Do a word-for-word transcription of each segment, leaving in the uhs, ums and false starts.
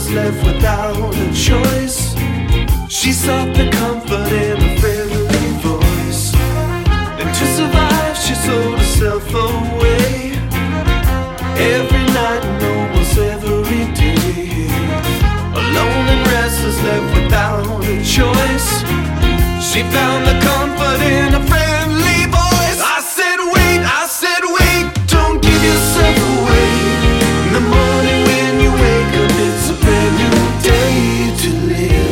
restless, left without a choice. She sought the comfort in a friendly voice, and to survive she sold herself away. Every night and almost every day, alone and restless, left without a choice. She found the comfort in a friendly voice. I said wait, I said wait, don't give yourself away. In the morning when you wake up, it's a brand new day to live.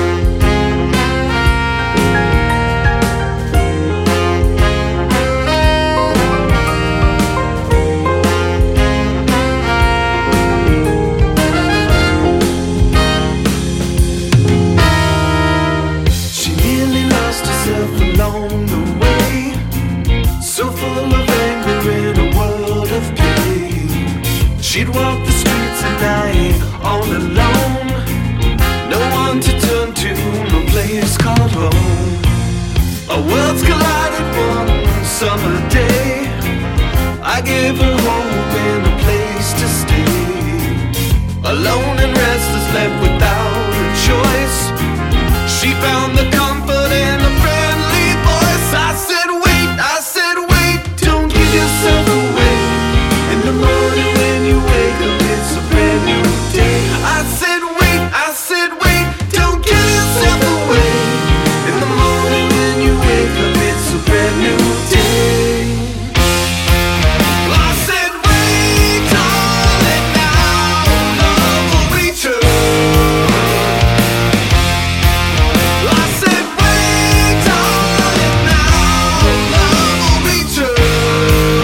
She nearly lost herself along the way, so full of anger in a world of pain. She'd walk the streets at night all alone, no one to turn to, no place called home. Our worlds collided one summer day. I gave her hope and a place to stay. Alone and restless, left without a choice, she found the comfort in a friendly voice. I said wait, I said wait, don't give yourself away. In the morning when you wake up, it's a brand new day. I said wait, I said wait, don't give yourself away. In the morning when you wake up, it's a brand new day. I said wait, darling, now love will return. I said wait, darling, now love will return.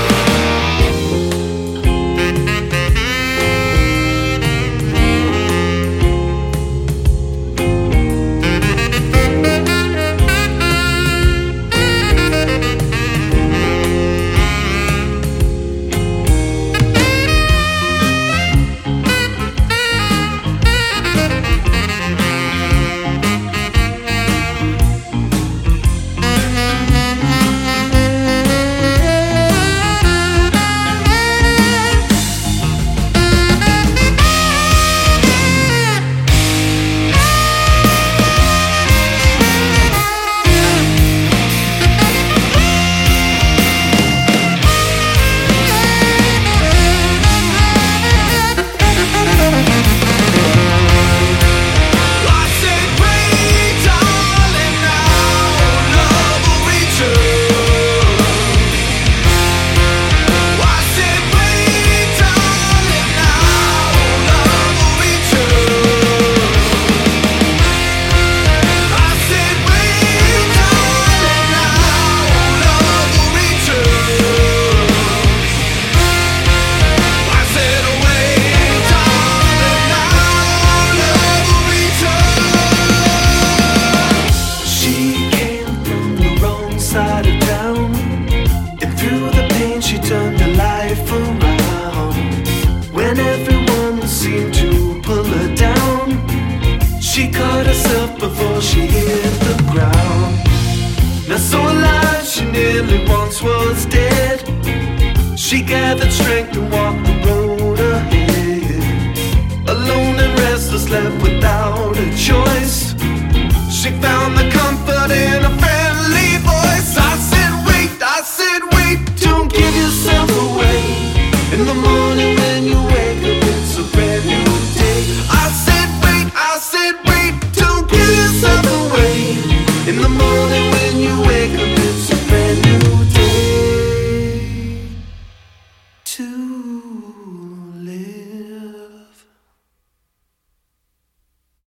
Before she hit the ground, now so alive she nearly once was dead. She gathered strength and walked the road ahead. Alone and restless, left without a choice, she found the comfort in